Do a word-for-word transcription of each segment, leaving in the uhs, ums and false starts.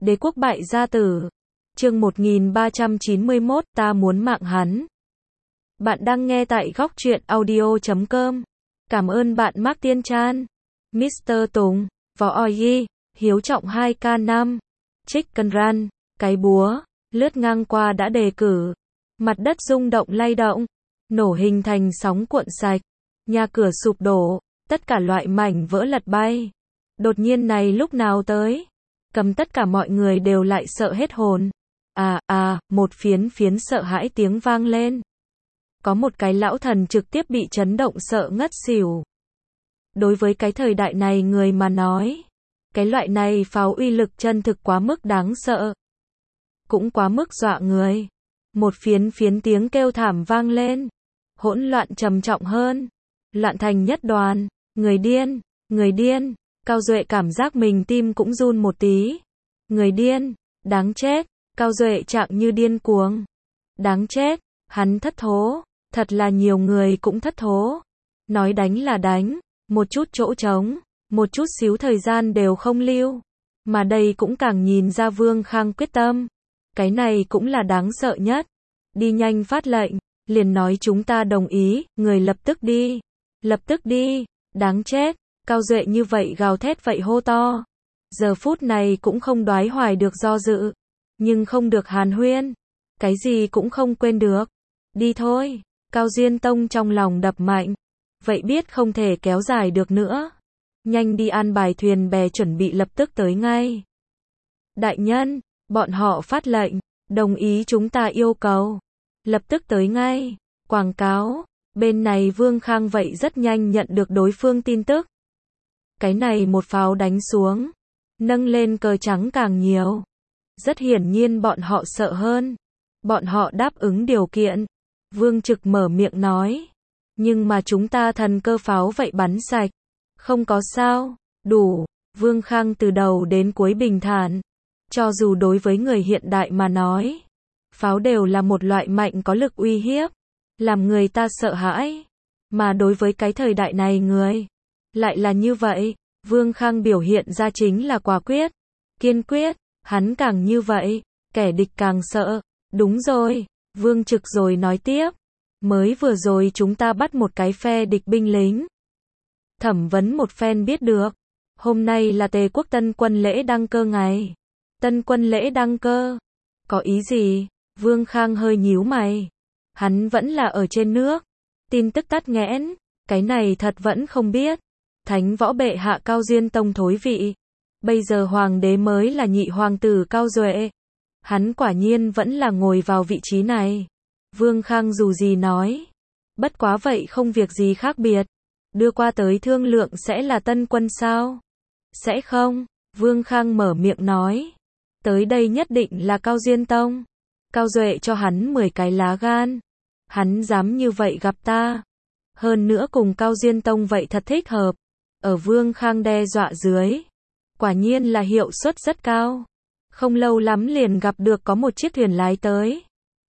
Đế quốc bại gia tử. Chương một nghìn ba trăm chín mươi mốt, ta muốn mạng hắn. Bạn đang nghe tại góc truyện audio chấm com. Cảm ơn bạn Mark Tiên Chan, mít tơ Tùng, Võ Oi, Hiếu Trọng hai K năm, Chicken Run, cái búa, lướt ngang qua đã đề cử. Mặt đất rung động lay động, nổ hình thành sóng cuộn sạch, nhà cửa sụp đổ, tất cả loại mảnh vỡ lật bay. Đột nhiên này lúc nào tới? Cầm tất cả mọi người đều lại sợ hết hồn. À, à, một phiến phiến sợ hãi tiếng vang lên. Có một cái lão thần trực tiếp bị chấn động sợ ngất xỉu. Đối với cái thời đại này người mà nói, cái loại này pháo uy lực chân thực quá mức đáng sợ. Cũng quá mức dọa người. Một phiến phiến tiếng kêu thảm vang lên. Hỗn loạn trầm trọng hơn. Loạn thành nhất đoàn. Người điên, người điên. Cao Duệ cảm giác mình tim cũng run một tí. Người điên, đáng chết. Cao Duệ trạng như điên cuồng. Đáng chết, hắn thất thố. Thật là nhiều người cũng thất thố. Nói đánh là đánh, một chút chỗ trống, một chút xíu thời gian đều không lưu. Mà đây cũng càng nhìn ra Vương Khang quyết tâm. Cái này cũng là đáng sợ nhất. Đi nhanh phát lệnh, liền nói chúng ta đồng ý, người lập tức đi. Lập tức đi, đáng chết. Cao Duệ như vậy gào thét vậy hô to. Giờ phút này cũng không đoái hoài được do dự. Nhưng không được hàn huyên. Cái gì cũng không quên được. Đi thôi. Cao Diên Tông trong lòng đập mạnh. Vậy biết không thể kéo dài được nữa. Nhanh đi an bài thuyền bè chuẩn bị lập tức tới ngay. Đại nhân, bọn họ phát lệnh, đồng ý chúng ta yêu cầu. Lập tức tới ngay. Quảng cáo. Bên này Vương Khang vậy rất nhanh nhận được đối phương tin tức. Cái này một pháo đánh xuống. Nâng lên cờ trắng càng nhiều. Rất hiển nhiên bọn họ sợ hơn. Bọn họ đáp ứng điều kiện. Vương Trực mở miệng nói. Nhưng mà chúng ta thần cơ pháo vậy bắn sạch. Không có sao. Đủ. Vương Khang từ đầu đến cuối bình thản. Cho dù đối với người hiện đại mà nói. Pháo đều là một loại mạnh có lực uy hiếp. Làm người ta sợ hãi. Mà đối với cái thời đại này người. Lại là như vậy. Vương Khang biểu hiện ra chính là quả quyết. Kiên quyết. Hắn càng như vậy. Kẻ địch càng sợ. Đúng rồi. Vương Trực rồi nói tiếp. Mới vừa rồi chúng ta bắt một cái phe địch binh lính. Thẩm vấn một phen biết được. Hôm nay là Tề quốc tân quân lễ đăng cơ ngày. Tân quân lễ đăng cơ. Có ý gì? Vương Khang hơi nhíu mày. Hắn vẫn là ở trên nước. Tin tức tắt nghẽn. Cái này thật vẫn không biết. Thánh võ bệ hạ Cao Diên Tông thối vị. Bây giờ hoàng đế mới là nhị hoàng tử Cao Duệ. Hắn quả nhiên vẫn là ngồi vào vị trí này. Vương Khang dù gì nói. Bất quá vậy không việc gì khác biệt. Đưa qua tới thương lượng sẽ là tân quân sao? Sẽ không. Vương Khang mở miệng nói. Tới đây nhất định là Cao Diên Tông. Cao Duệ cho hắn mười cái lá gan. Hắn dám như vậy gặp ta. Hơn nữa cùng Cao Diên Tông vậy thật thích hợp. Ở Vương Khang đe dọa dưới. Quả nhiên là hiệu suất rất cao. Không lâu lắm liền gặp được có một chiếc thuyền lái tới.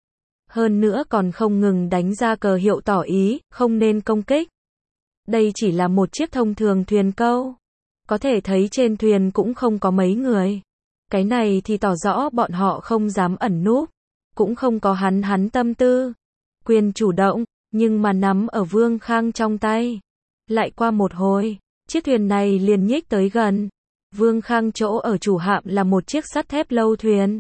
Hơn nữa còn không ngừng đánh ra cờ hiệu tỏ ý, không nên công kích. Đây chỉ là một chiếc thông thường thuyền câu. Có thể thấy trên thuyền cũng không có mấy người. Cái này thì tỏ rõ bọn họ không dám ẩn núp. Cũng không có hắn hắn tâm tư. Quyền chủ động, nhưng mà nắm ở Vương Khang trong tay. Lại qua một hồi, chiếc thuyền này liền nhích tới gần. Vương Khang chỗ ở chủ hạm là một chiếc sắt thép lâu thuyền.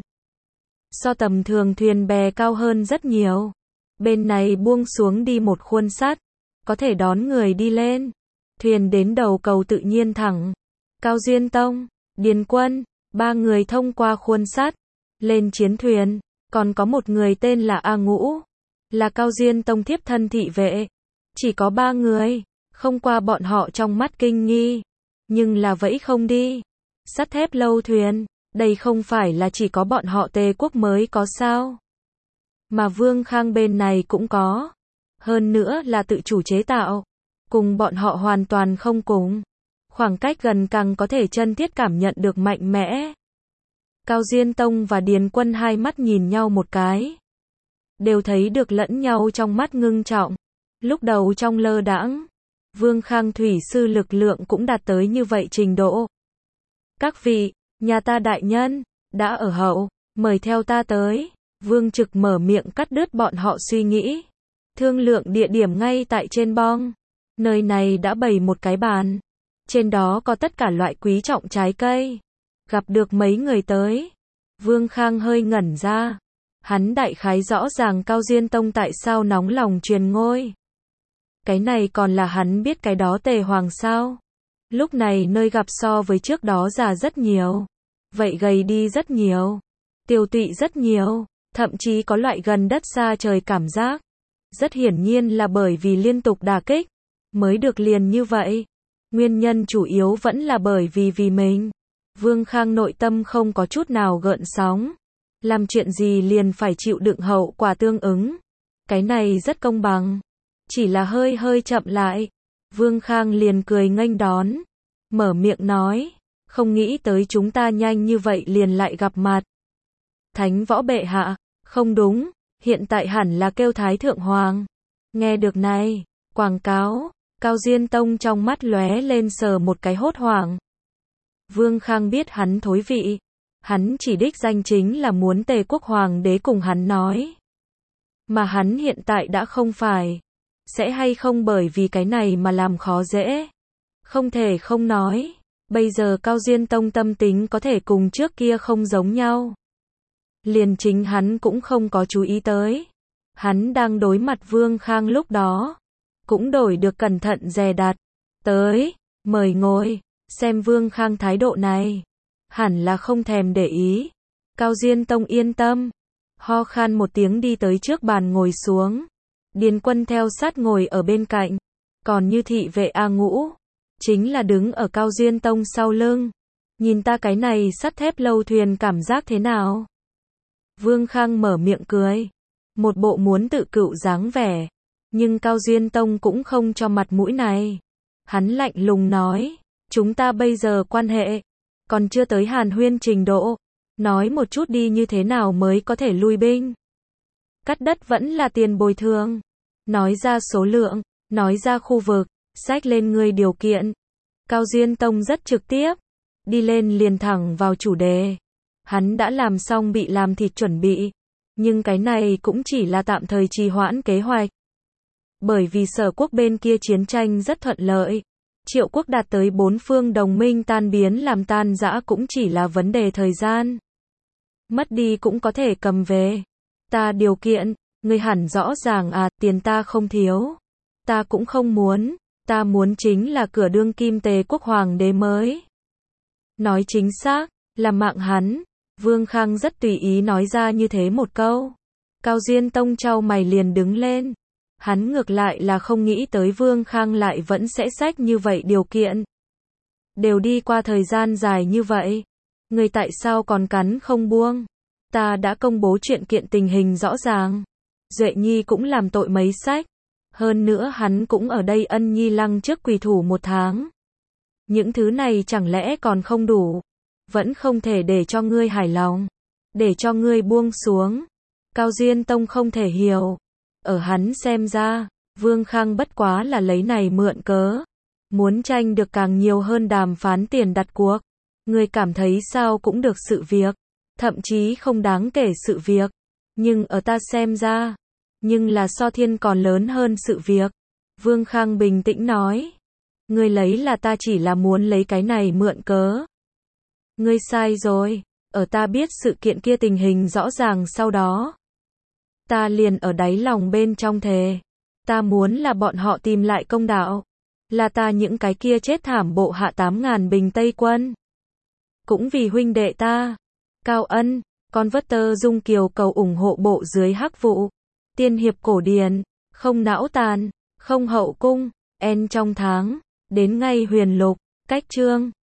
So tầm thường thuyền bè cao hơn rất nhiều. Bên này buông xuống đi một khuôn sắt. Có thể đón người đi lên. Thuyền đến đầu cầu tự nhiên thẳng. Cao Diên Tông, Điền Quân, ba người thông qua khuôn sắt. Lên chiến thuyền. Còn có một người tên là A Ngũ. Là Cao Diên Tông thiếp thân thị vệ. Chỉ có ba người. Không qua bọn họ trong mắt kinh nghi. Nhưng là vẫy không đi. Sắt thép lâu thuyền. Đây không phải là chỉ có bọn họ Tề quốc mới có sao. Mà Vương Khang bên này cũng có. Hơn nữa là tự chủ chế tạo. Cùng bọn họ hoàn toàn không cùng. Khoảng cách gần càng có thể chân thiết cảm nhận được mạnh mẽ. Cao Diên Tông và Điền Quân hai mắt nhìn nhau một cái. Đều thấy được lẫn nhau trong mắt ngưng trọng. Lúc đầu trong lơ đãng. Vương Khang thủy sư lực lượng cũng đạt tới như vậy trình độ. Các vị, nhà ta đại nhân, đã ở hậu, mời theo ta tới. Vương Trực mở miệng cắt đứt bọn họ suy nghĩ. Thương lượng địa điểm ngay tại trên bong. Nơi này đã bày một cái bàn. Trên đó có tất cả loại quý trọng trái cây. Gặp được mấy người tới. Vương Khang hơi ngẩn ra. Hắn đại khái rõ ràng Cao Diên Tông tại sao nóng lòng truyền ngôi. Cái này còn là hắn biết cái đó Tề Hoàng sao. Lúc này nơi gặp so với trước đó già rất nhiều. Vậy gầy đi rất nhiều. Tiêu tụy rất nhiều. Thậm chí có loại gần đất xa trời cảm giác. Rất hiển nhiên là bởi vì liên tục đả kích. Mới được liền như vậy. Nguyên nhân chủ yếu vẫn là bởi vì vì mình. Vương Khang nội tâm không có chút nào gợn sóng. Làm chuyện gì liền phải chịu đựng hậu quả tương ứng. Cái này rất công bằng. Chỉ là hơi hơi chậm lại. Vương Khang liền cười nghênh đón. Mở miệng nói. Không nghĩ tới chúng ta nhanh như vậy liền lại gặp mặt. Thánh võ bệ hạ. Không đúng. Hiện tại hẳn là kêu Thái Thượng Hoàng. Nghe được này. Quảng cáo. Cao Diên Tông trong mắt lóe lên sờ một cái hốt hoảng. Vương Khang biết hắn thối vị. Hắn chỉ đích danh chính là muốn Tề quốc hoàng đế cùng hắn nói. Mà hắn hiện tại đã không phải. Sẽ hay không bởi vì cái này mà làm khó dễ. Không thể không nói. Bây giờ Cao Diên Tông tâm tính có thể cùng trước kia không giống nhau. Liền chính hắn cũng không có chú ý tới. Hắn đang đối mặt Vương Khang lúc đó. Cũng đổi được cẩn thận dè đặt. Tới, mời ngồi. Xem Vương Khang thái độ này. Hẳn là không thèm để ý. Cao Diên Tông yên tâm. Ho khan một tiếng đi tới trước bàn ngồi xuống. Điền Quân theo sát ngồi ở bên cạnh. Còn như thị vệ A Ngũ. Chính là đứng ở Cao Diên Tông sau lưng. Nhìn ta cái này sắt thép lâu thuyền cảm giác thế nào? Vương Khang mở miệng cười. Một bộ muốn tự cựu dáng vẻ. Nhưng Cao Diên Tông cũng không cho mặt mũi này. Hắn lạnh lùng nói. Chúng ta bây giờ quan hệ. Còn chưa tới hàn huyên trình độ. Nói một chút đi như thế nào mới có thể lui binh. Cắt đất vẫn là tiền bồi thường. Nói ra số lượng. Nói ra khu vực. Xách lên người điều kiện. Cao Diên Tông rất trực tiếp. Đi lên liền thẳng vào chủ đề. Hắn đã làm xong bị làm thịt chuẩn bị. Nhưng cái này cũng chỉ là tạm thời trì hoãn kế hoạch. Bởi vì Sở quốc bên kia chiến tranh rất thuận lợi. Triệu quốc đạt tới bốn phương đồng minh tan biến làm tan rã cũng chỉ là vấn đề thời gian. Mất đi cũng có thể cầm về. Ta điều kiện, ngươi hẳn rõ ràng à, tiền ta không thiếu. Ta cũng không muốn. Ta muốn chính là cửa đương kim Tề quốc hoàng đế mới. Nói chính xác, là mạng hắn. Vương Khang rất tùy ý nói ra như thế một câu. Cao Diên Tông chau mày liền đứng lên. Hắn ngược lại là không nghĩ tới Vương Khang lại vẫn sẽ xách như vậy điều kiện. Đều đi qua thời gian dài như vậy. Người tại sao còn cắn không buông? Ta đã công bố chuyện kiện tình hình rõ ràng. Duệ Nhi cũng làm tội mấy sách. Hơn nữa hắn cũng ở đây ân nhi lăng trước quỳ thủ một tháng. Những thứ này chẳng lẽ còn không đủ? Vẫn không thể để cho ngươi hài lòng. Để cho ngươi buông xuống. Cao Diên Tông không thể hiểu. Ở hắn xem ra, Vương Khang bất quá là lấy này mượn cớ. Muốn tranh được càng nhiều hơn đàm phán tiền đặt cuộc. Ngươi cảm thấy sao cũng được sự việc. Thậm chí không đáng kể sự việc. Nhưng ở ta xem ra. Nhưng là so thiên còn lớn hơn sự việc. Vương Khang bình tĩnh nói. Ngươi lấy là ta chỉ là muốn lấy cái này mượn cớ. Ngươi sai rồi. Ở ta biết sự kiện kia tình hình rõ ràng sau đó. Ta liền ở đáy lòng bên trong thề. Ta muốn là bọn họ tìm lại công đạo. Là ta những cái kia chết thảm bộ hạ tám ngàn bình Tây quân. Cũng vì huynh đệ ta. Cao Ân, con vất tơ dung kiều cầu ủng hộ bộ dưới hắc vụ. Tiên hiệp cổ điển, không não tàn, không hậu cung, en trong tháng, đến ngay huyền lục, cách chương.